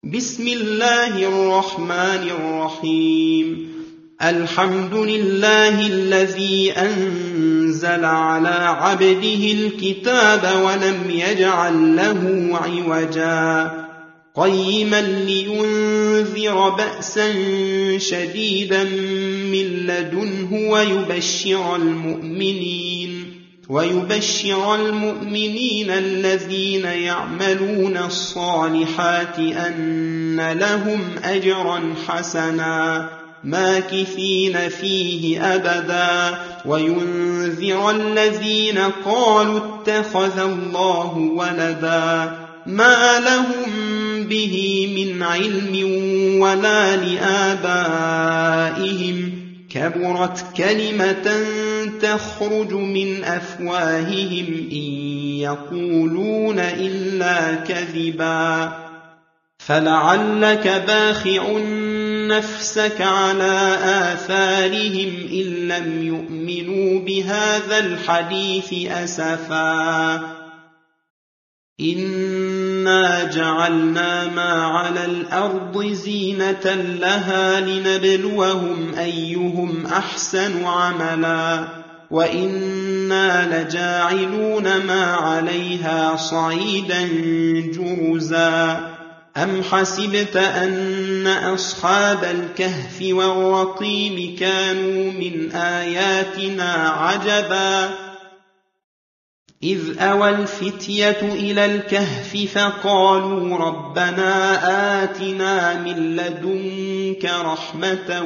بسم الله الرحمن الرحيم. الحمد لله الذي أنزل على عبده الكتاب ولم يجعل له عوجا قيما لينذر بأسا شديدا من لدنه ويبشر المؤمنين الذين يعملون الصالحات أن لهم أجرا حسنا ماكثين فيه أبدا وينذر الذين قالوا اتخذ الله ولدا ما لهم به من علم ولا لآبائهم كبرت كلمة تخرج من أفواههم إن يقولون إلا كذبا فلعلك باخع نفسك على آثارهم إن لم يؤمنوا بهذا الحديث أسفا إنا جعلنا ما على الأرض زينة لها لنبلوهم أيهم أحسن عملا وإنا لجاعلون ما عليها صعيدا جرزا أم حسبت أن أصحاب الكهف والرقيم كانوا من آياتنا عجبا إذ أوى الفتية إلى الكهف فقالوا ربنا آتنا من لدنك رحمة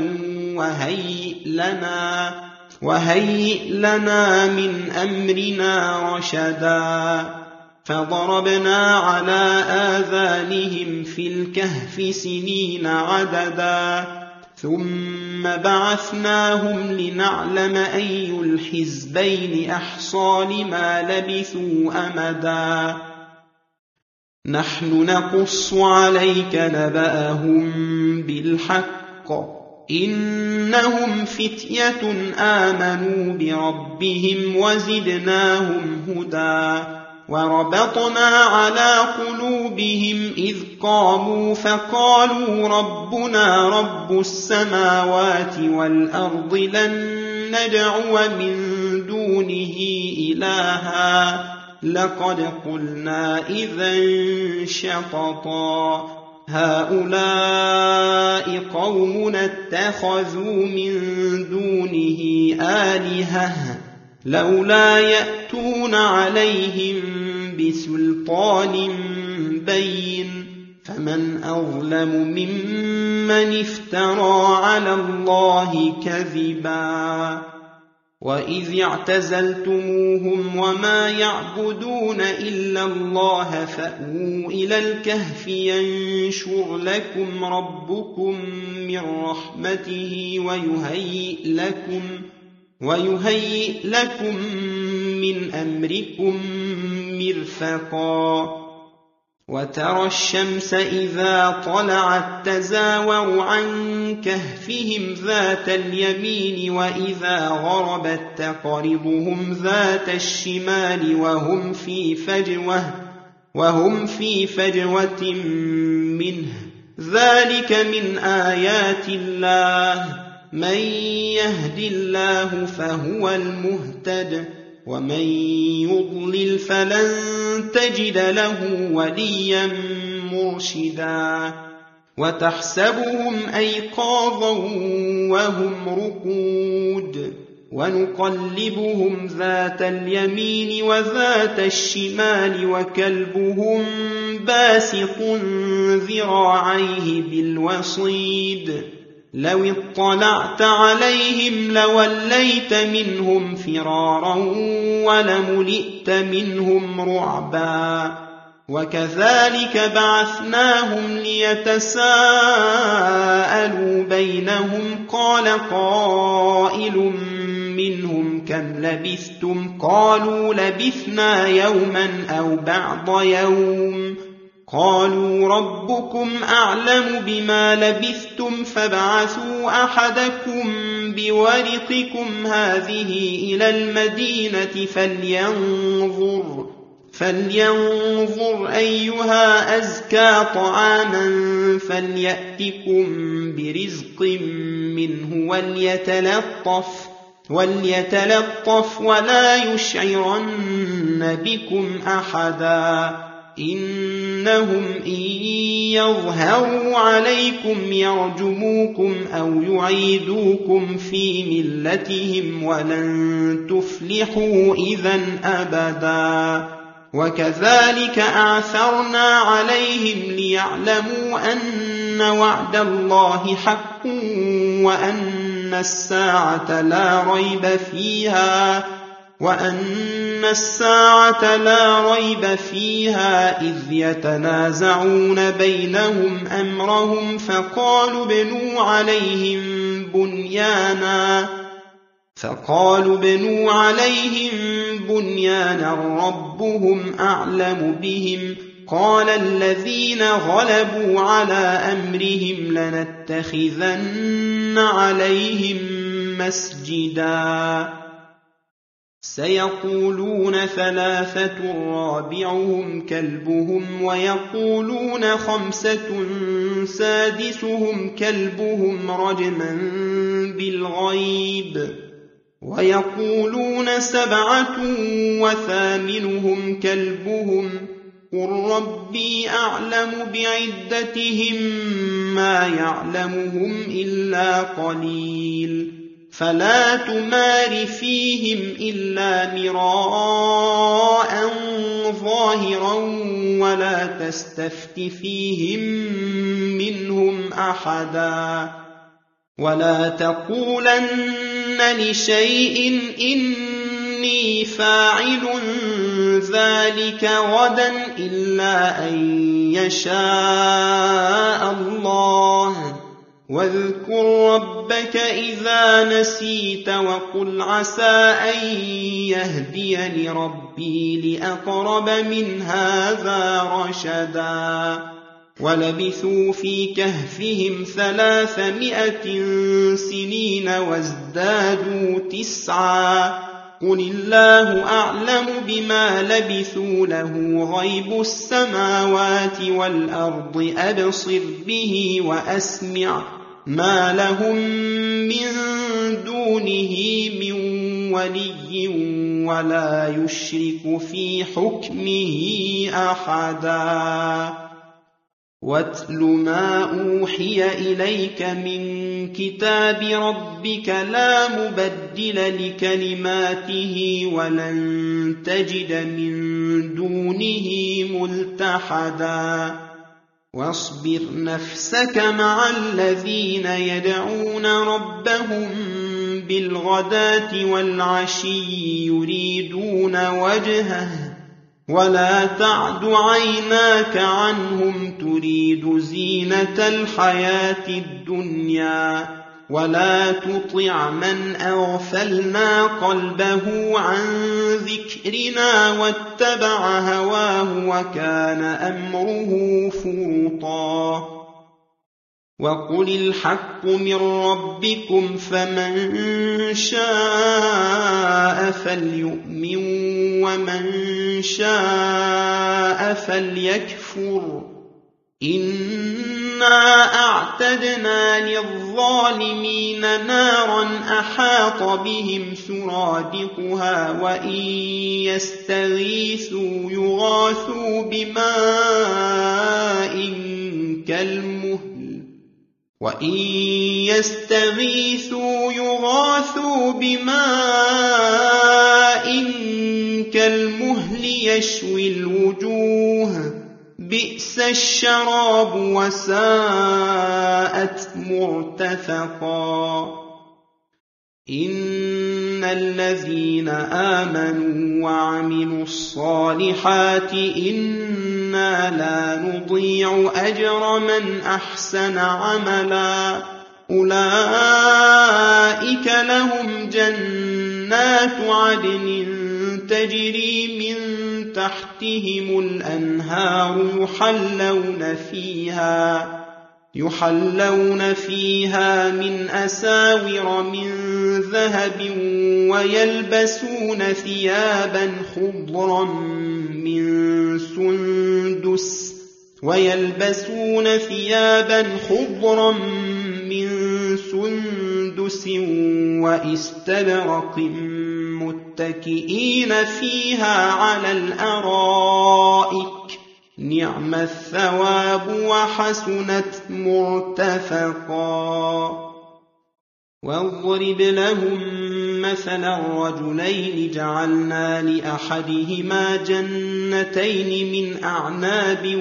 وهيئ لنا من أمرنا رشدا فضربنا على آذانهم في الكهف سنين عددا ثم بعثناهم لنعلم أي الحزبين أحصى لما لبثوا أمدا نحن نقص عليك نبأهم بالحق إنهم فتية آمنوا بربهم وزدناهم هدى وربطنا على قلوبهم إذ قاموا فقالوا ربنا رب السماوات والأرض لن ندعو من دونه إلها لقد قلنا إذا شططا هؤلاء قومنا اتخذوا من دونه آلهة لولا يأتون عليهم بسلطان بين فمن أظلم ممن افترى على الله كذبا وإذ اعتزلتموهم وما يعبدون إلا الله فأووا إلى الكهف ينشر لكم ربكم من رحمته ويهيئ لكم من أمركم مرفقا وترى الشمس إذا طلعت تزاور عن كهفهم ذات اليمين وإذا غربت تقرضهم ذات الشمال وهم في فجوة منه ذلك من آيات الله من يهد الله فهو المهتد ومن يضلل فلن تجد له وليا مرشدا وتحسبهم أيقاظا وهم رقود ونقلبهم ذات اليمين وذات الشمال وكلبهم باسط ذراعيه بالوصيد لو اطلعت عليهم لوليت منهم فرارا ولملئت منهم رعبا وكذلك بعثناهم ليتساءلوا بينهم قال قائل منهم كم لبثتم قالوا لبثنا يوما أو بعض يوم قالوا ربكم أعلم بما لبثتم فابعثوا أحدكم بورقكم هذه إلى المدينة فلينظر أيها أزكى طعاما فليأتكم برزق منه وليتلطف ولا يشعرن بكم أحدا إنهم إن يظهروا عليكم يرجموكم أو يعيدوكم في ملتهم ولن تفلحوا إذا أبدا وكذلك أعثرنا عليهم ليعلموا أن وعد الله حق وأن الساعة لا ريب فيها إذ يتنازعون بينهم أمرهم فقالوا ابنوا عليهم بنيانا ربهم أعلم بهم قال الذين غلبوا على أمرهم لنتخذن عليهم مسجدا سيقولون 3 رابعهم كلبهم ويقولون 5 سادسهم كلبهم رجما بالغيب ويقولون 7 وثامنهم كلبهم قل ربي أعلم بعدتهم ما يعلمهم إلا قليل فلا تمار فيهم إلا مراء ظاهرا ولا تستفت فيهم منهم أحدا ولا تقولن لشيء إني فاعل ذلك غدا إلا أن يشاء الله واذكر ربك إذا نسيت وقل عسى أن يهديني ربي لأقرب من هذا رشدا ولبثوا في كهفهم 300 سنين وازدادوا 9 قل الله أعلم بما لبثوا له غيب السماوات والأرض أبصر به وأسمع ما لهم من دونه من ولي ولا يشرك في حكمه أحدا واتل ما أوحي إليك من كتاب ربك لا مبدل لكلماته ولن تجد من دونه ملتحدا واصبر نفسك مع الذين يدعون ربهم بالغداة والعشي يريدون وجهه ولا تعد عيناك عنهم تريد زينة الحياة الدنيا ولا تطع من أغفلنا قلبه عن ذكرنا واتبع هواه وكان أمره فرطا وقل الحق من ربكم فمن شاء فليؤمن ومن شاء فليكفر إنا أعتدنا للظالمين نارا أحاط بهم سرادقها وإن يستغيثوا يغاثوا بماء كالمهل يشوي الوجوه بئس الشراب وساءت مرتفقا إن الذين آمنوا وعملوا الصالحات إنا لا نضيع أجر من أحسن عملا أولئك لهم جنات عدن تجري من تحتهم الأنهار يحلون فيها من أساور من ذهب ويلبسون ثيابا خضرا من سندس ويلبسون ثيابا خضرا من سندس وإستبرق متكئين فيها على الأرائك نعم الثواب وحسنت مرتفقا. واضرب لهم مثلا رجلين جعلنا لأحدهما جنتين من أعناب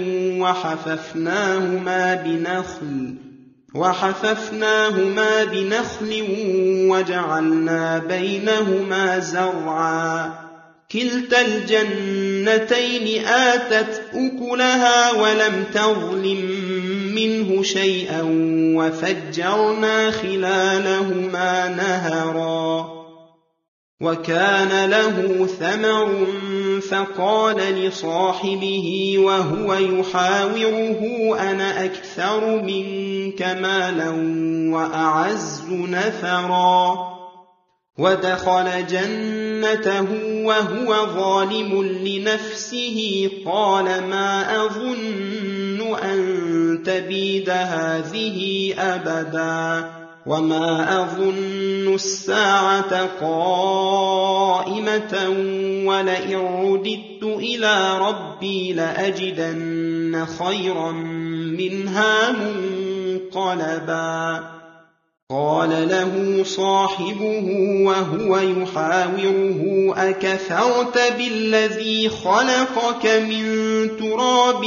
وحففناهما بنخل وجعلنا بينهما زرعا كلتا الجنتين آتت أكلها ولم تظلم منه شيئا وفجرنا خلالهما نهرا. وكان له ثمر فقال لصاحبه وهو يحاوره أنا أكثر منك مالا وأعز نفرا. ودخل جنته وهو ظالم لنفسه قال ما أظن أن تبيد هذه أبدا وما أظن الساعة قائمة ولئن رددت إلى ربي لأجدن خيرا منها منقلبا. قال له صاحبه وهو يحاوره أكفرت بالذي خلقك من تراب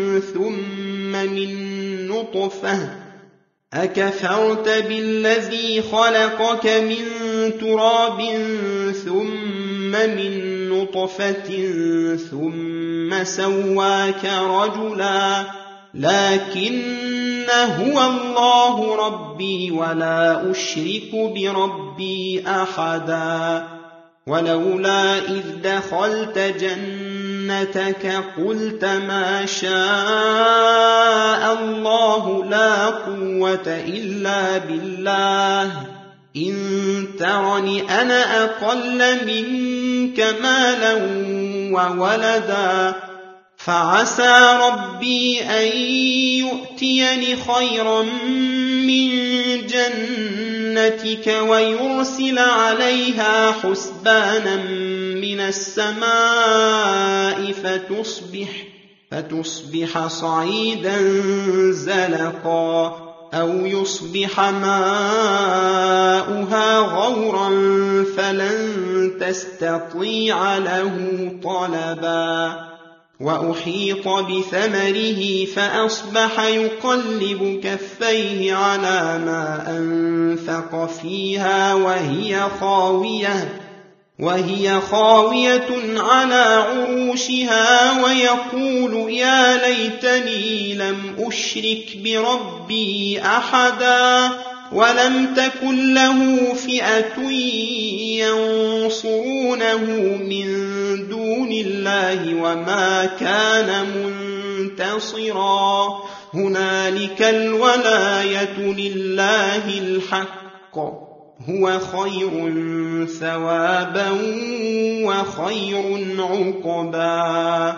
ثم من نطفة ثم سواك رجلا لكن هو الله ربي ولا أشرك بربي أحدا. ولولا إذ دخلت جنتك قلت ما شاء الله لا قوة إلا بالله إن ترني أنا أقل منك مالا وولدا فعسى ربي أن يؤتيني خيرا من جنتك ويرسل عليها حسبانا من السماء فتصبح صعيدا زلقا أو يصبح ماؤها غورا فلن تستطيع له طلبا. وأحيط بثمره فأصبح يقلب كفيه على ما أنفق فيها وهي خاوية على عروشها ويقول يا ليتني لم أشرك بربي أحدا ولم تكن له فئة ينصرونه من دون الله وما كان منتصرا. هنالك الولاية لله الحق هو خير ثوابا وخير عقبا.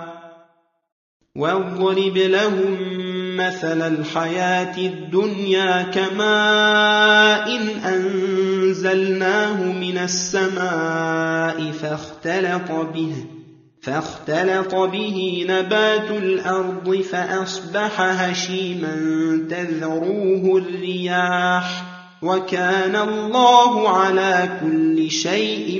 واضرب لهم مثل الحياة الدنيا كماء أنزلناه من السماء فاختلط به نبات الأرض فأصبح هشيما تذروه الرياح وكان الله على كل شيء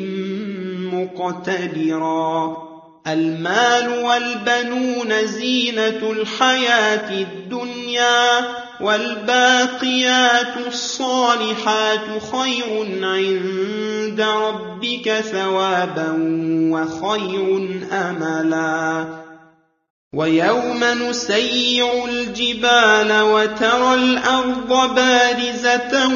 مقتدرا. المال والبنون زينة الحياة الدنيا والباقيات الصالحات خير عند ربك ثوابا وخير أملا. ويوم نسير الجبال وترى الأرض بارزة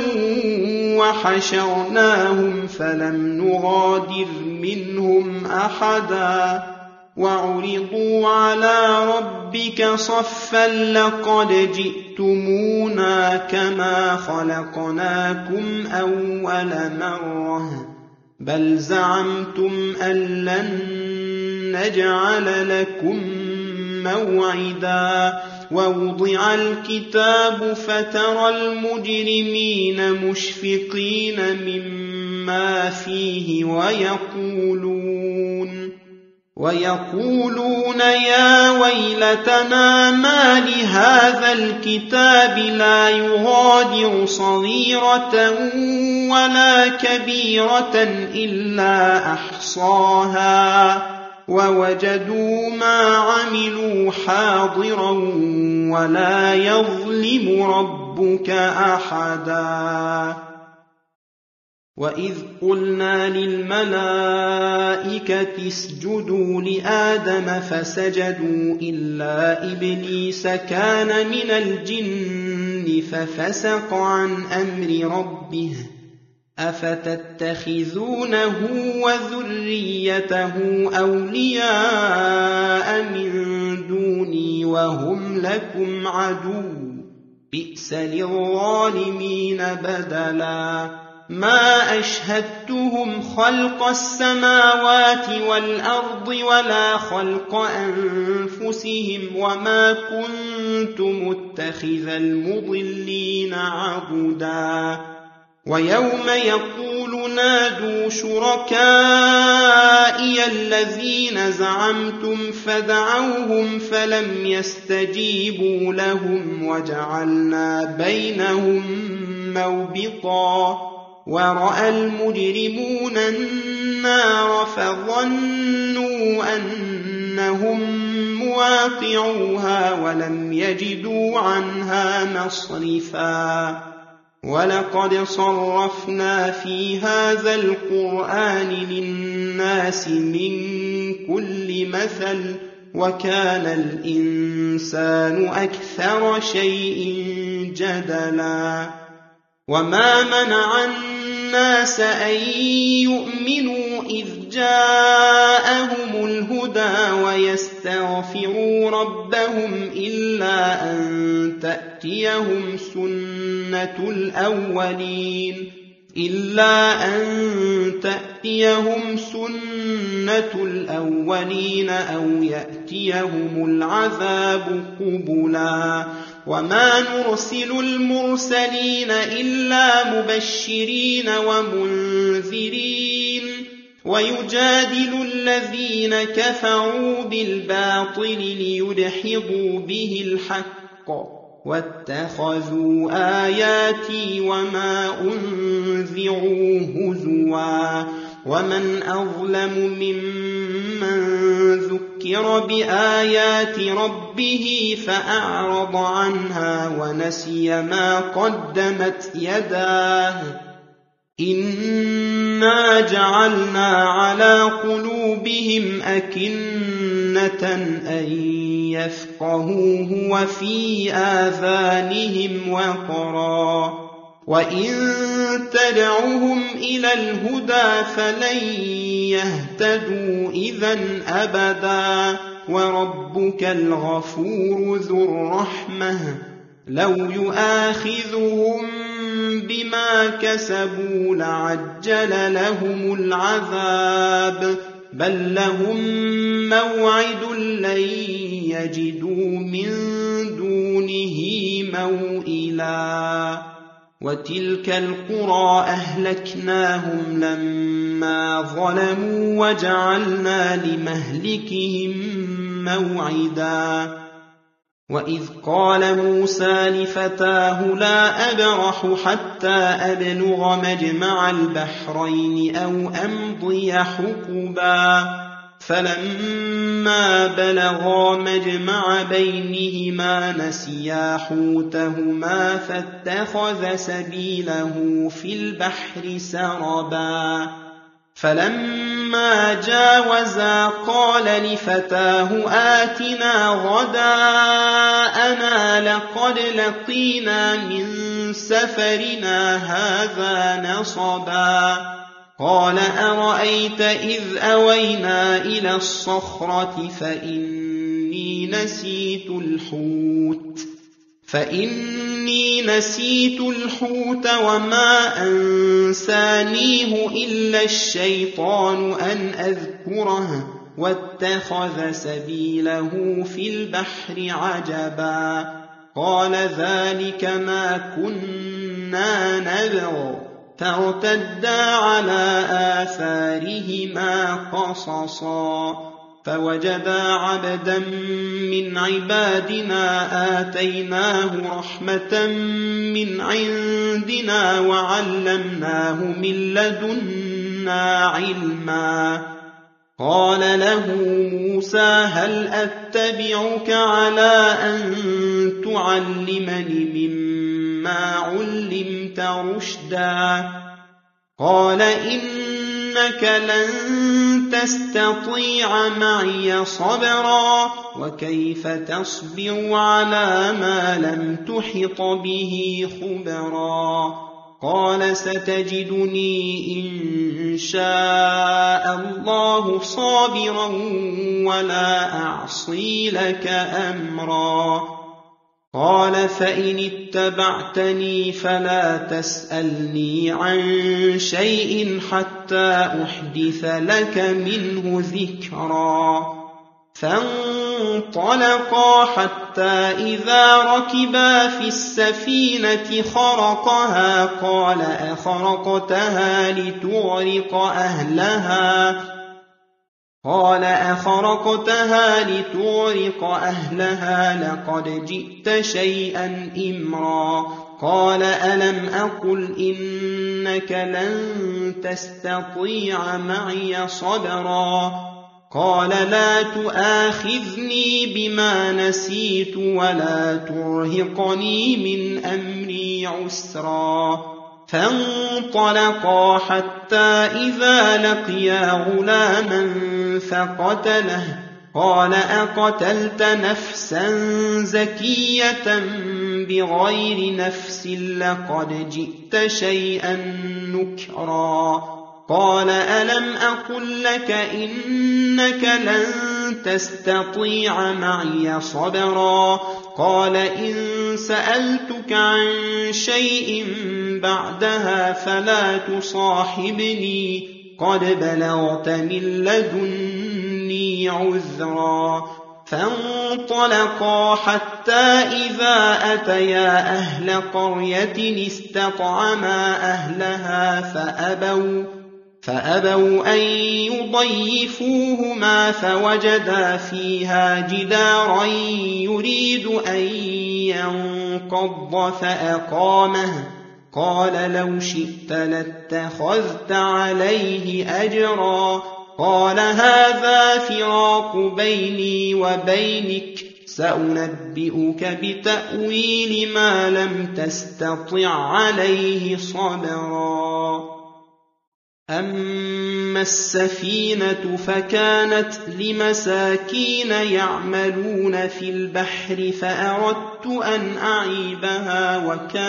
وحشرناهم فلم نغادر منهم أحدا وعرضوا على ربك صفا لقد جئتمونا كما خلقناكم أول مرة بل زعمتم أن لن نجعل لكم موعدا ووضع الكتاب فترى المجرمين مشفقين مما فيه ويقولون يا ويلتنا ما لهذا الكتاب لا يغادر صغيرة ولا كبيرة إلا أحصاها ووجدوا ما عملوا حاضرا ولا يظلم ربك أحدا. وإذ قلنا للملائكة اسجدوا لآدم فسجدوا إلا إبليس كان من الجن ففسق عن أمر ربه أفتتخذونه وذريته أولياء من دوني وهم لكم عدو بئس للظالمين بدلا. ما أشهدتهم خلق السماوات والأرض ولا خلق أنفسهم وما كنت متخذ المضلين عضدا. ويوم يقول نادوا شركائي الذين زعمتم فدعوهم فلم يستجيبوا لهم وجعلنا بينهم موبقا. ورأى المجرمون النار فظنوا أنهم مواقعوها ولم يجدوا عنها مصرفا. ولقد صرفنا في هذا القرآن للناس من كل مثل وكان الإنسان أكثر شيء جدلا. وما منع الناس أن يؤمنوا إذ جاءهم الهدى ويستغفروا ربهم إلا أن تأتيهم سنة الأولين أو يأتيهم العذاب قبلا. وما نرسل المرسلين إلا مبشرين ومنذرين ويجادل الذين كفروا بالباطل ليدحضوا به الحق واتخذوا آياتي وما أنذروا هزوا. ومن أظلم ممن ذكر بآيات ربه فأعرض عنها ونسي ما قدمت يداه إنا جعلنا على قلوبهم أكنة أن يفقهوه وفي آذانهم وقرا وإن تدعوهم إلى الهدى فلن يهتدوا إذن أبدا. وربك الغفور ذو الرحمة لو يؤاخذهم بما كسبوا لعجل لهم العذاب بل لهم موعد لن يجدوا من دونه موئلا. وتلك القرى أهلكناهم لما ظلموا وجعلنا لمهلكهم موعدا. وإذ قال موسى لفتاه لا أبرح حتى أبلغ مجمع البحرين أو أمضي حقبا فلما بلغا مجمع بينهما نسيا حوتهما فاتخذ سبيله في البحر سربا. فلما جاوزا قال لفتاه آتنا غداءنا لقد لقينا من سفرنا هذا نصبا. قال أرأيت إذ أوينا إلى الصخرة فإني نسيت الحوت وما أنسانيه إلا الشيطان أن أذكره واتخذ سبيله في البحر عجبا قال ذلك ما كنا نبغ فارتدا على آثارهما قصصا فوجدا عبدا من عبادنا آتيناه رحمة من عندنا وعلمناه من لدنا علما قال له موسى هل أتبعك على أن تعلمني مما علمت رشدا قال إنك لن تستطيع معي صبرا وكيف تصبر على ما لم تحط به خبرا قال ستجدني إن شاء الله صابرا ولا أعصي لك أمرا قال فإن اتبعتني فلا تسألني عن شيء حتى أحدث لك منه ذكرا فانطلقا حتى إذا ركبا في السفينة خرقها قال أخرقتها لتغرق أهلها لقد جئت شيئا إمرا قال ألم أقل إنك لن تستطيع معي صبرا قال لا تؤاخذني بما نسيت ولا ترهقني من أمري عسرا فانطلقا حتى إذا لقيا غلاما فقتله قال أقتلت نفسا زكية بغير نفس لقد جئت شيئا نكرا قال ألم أقل لك إنك لن تستطيع معي صبرا قال إن سألتك عن شيء بعدها فلا تصاحبني قد بلغت من لدني عذرا فانطلقا حتى إذا أتيا أهل قرية استطعما أهلها فأبوا أن يضيفوهما فوجدا فيها جدارا يريد أن ينقض فأقامه قال لو شئت لاتخذت عليه أجرا قال هذا فراق بيني وبينك سأنبئك بتأويل ما لم تستطع عليه صبرا أما السفينة فكانت لمساكين يعملون في البحر فأردت أن أعيبها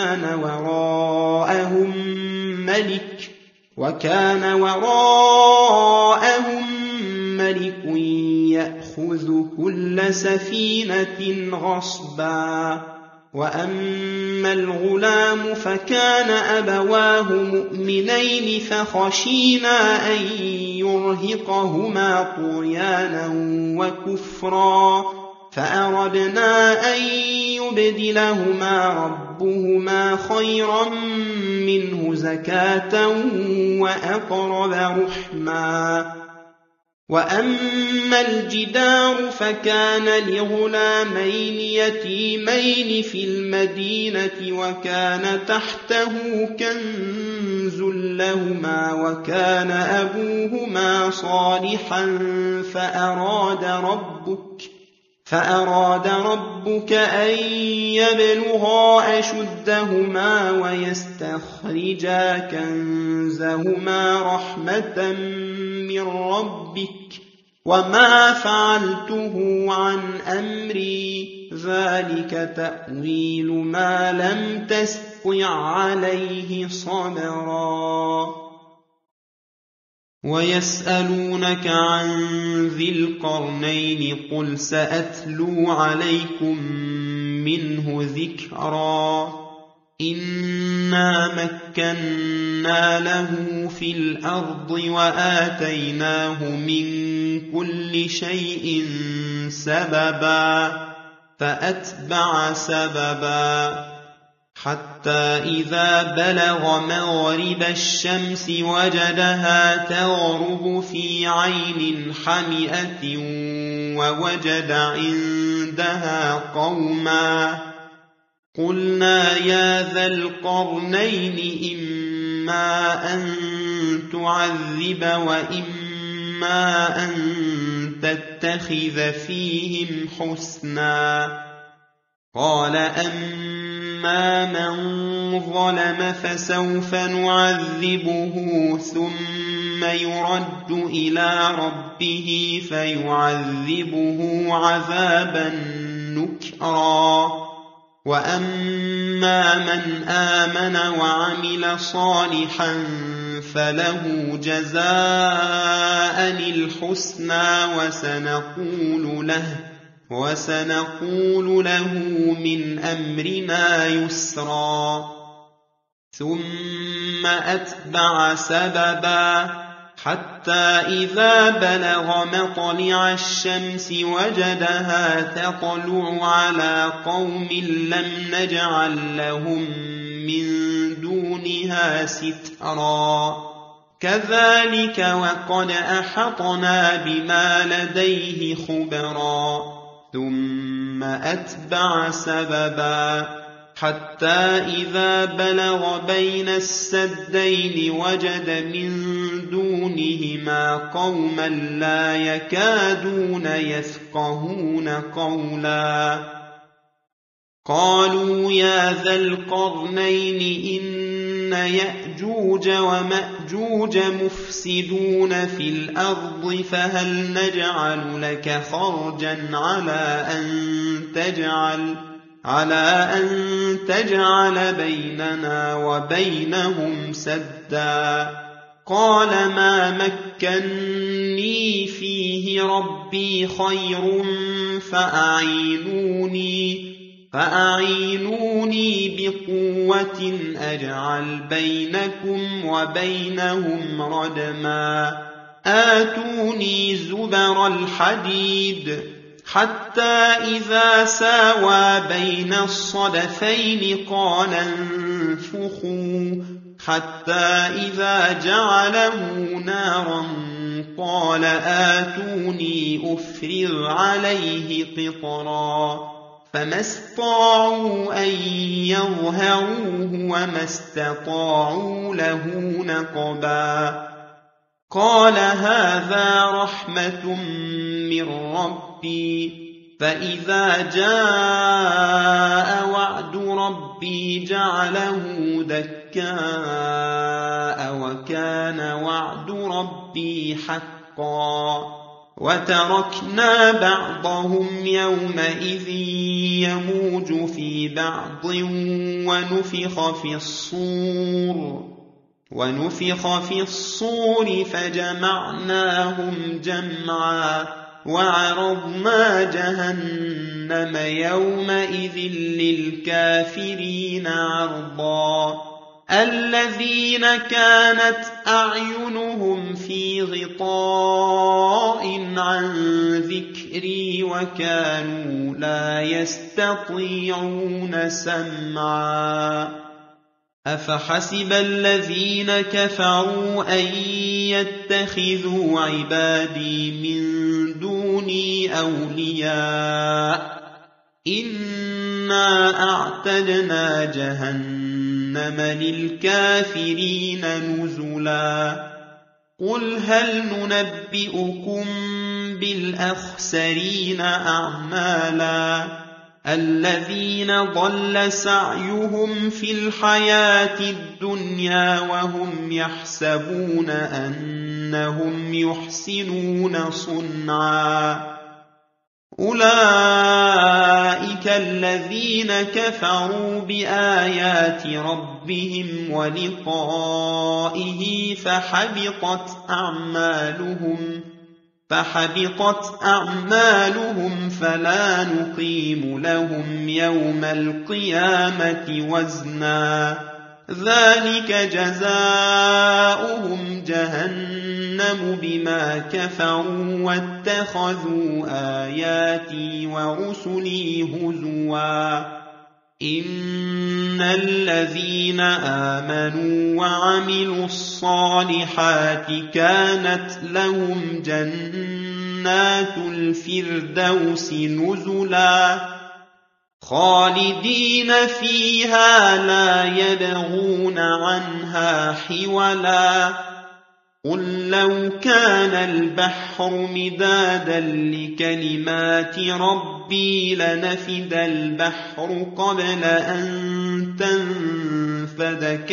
وكان وراءهم ملك يأخذ كل سفينة غصبا وأما الغلام فكان أبواه مؤمنين فخشينا أن يرهقهما طغيانا وكفرا فأردنا أن يبدلهما ربهما خيرا منه زكاة وأقرب رحما وأما الجدار فكان لغلامين يتيمين في المدينة وكان تحته كنز لهما وكان أبوهما صالحا فأراد ربك أن يبلغا أشدهما ويستخرجا كنزهما رحمة من ربك وما فعلته عن أمري ذلك تأويل ما لم تستطع عليه صبرا ويسألونك عن ذي القرنين قل سأتلو عليكم منه ذكرا إنا مكنا له في الأرض وآتيناه من كل شيء سببا فأتبع سببا حتى إذا بلغ مغرب الشمس وجدها تغرب في عين حمئة ووجد عندها قوما قلنا يا ذا القرنين إما أن تعذب وإما أن تتخذ فيهم حسنا قال أما من ظلم فسوف نعذبه ثم يرد إلى ربه فيعذبه عذابا نكرا وأما من آمن وعمل صالحا فله جزاء الحسنى وسنقول له من أمرنا يسرا ثم أتبع سببا حتى إذا بلغ مطلع الشمس وجدها تطلع على قوم لم نجعل لهم من دونها سترا كذلك وقد أحطنا بما لديه خبرا ثم أتبع سببا حتى إذا بلغ بين السدين وجد من دونهما قوما لا يكادون يفقهون قولا قالوا يا ذا القرنين إن يأجوج ومأجوج مفسدون في الأرض فهل نجعل لك خرجا على أن تجعل بيننا وبينهم سدا قال ما مكني فيه ربي خير فأعينوني بقوة أجعل بينكم وبينهم ردما آتوني زبر الحديد حتى إذا ساوى بين الصدفين قال انفخوا حتى إذا جعله نارا قال آتوني أفرغ عليه قطرا فما استطاعوا أن يظهروه وما استطاعوا له نقبا قال هذا رحمة من ربي فإذا جاء وعد ربي جعله دكاء وكان وعد ربي حقا وتركنا بعضهم يومئذ يموج في بعض ونفخ في الصور فجمعناهم جمعا وعرضنا جهنم يومئذ للكافرين عرضا الذين كانت أعينهم في غطاء عن ذكري وكانوا لا يستطيعون سمعا أفحسب الذين كفروا أن يتخذوا عبادي من دوني أولياء إنا أعتدنا جهنم للكافرين نزلا قل هل ننبئكم بالأخسرين أعمالا الذين ضل سعيهم في الحياة الدنيا وهم يحسبون أنهم يحسنون صنعا أولئك الذين كفروا بآيات ربهم ولقائه فحبطت أعمالهم فلا نقيم لهم يوم القيامة وزنا ذلك جزاؤهم جهنم جهنم بما كفروا واتخذوا آياتي ورسلي هزوا إن الذين آمنوا وعملوا الصالحات كانت لهم جنات الفردوس نزلا خالدين فيها لا يبغون عنها حولا قل لو كان البحر مدادا لكلمات ربي لنفد البحر قبل أن تنفد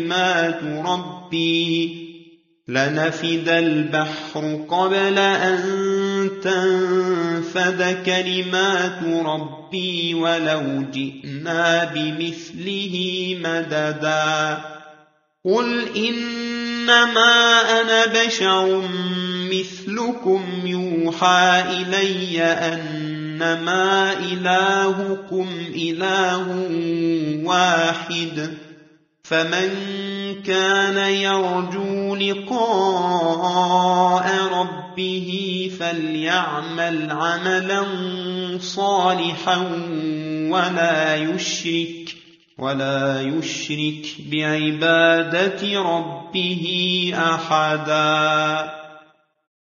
كلمات ربي ولو جئنا بمثله مددا قل إنما أنا بشر مثلكم يوحى إلي أنما إلهكم إله واحد فمن كان يرجو لقاء ربه فليعمل عملا صالحا ولا يشرك بعبادة ربه أحدا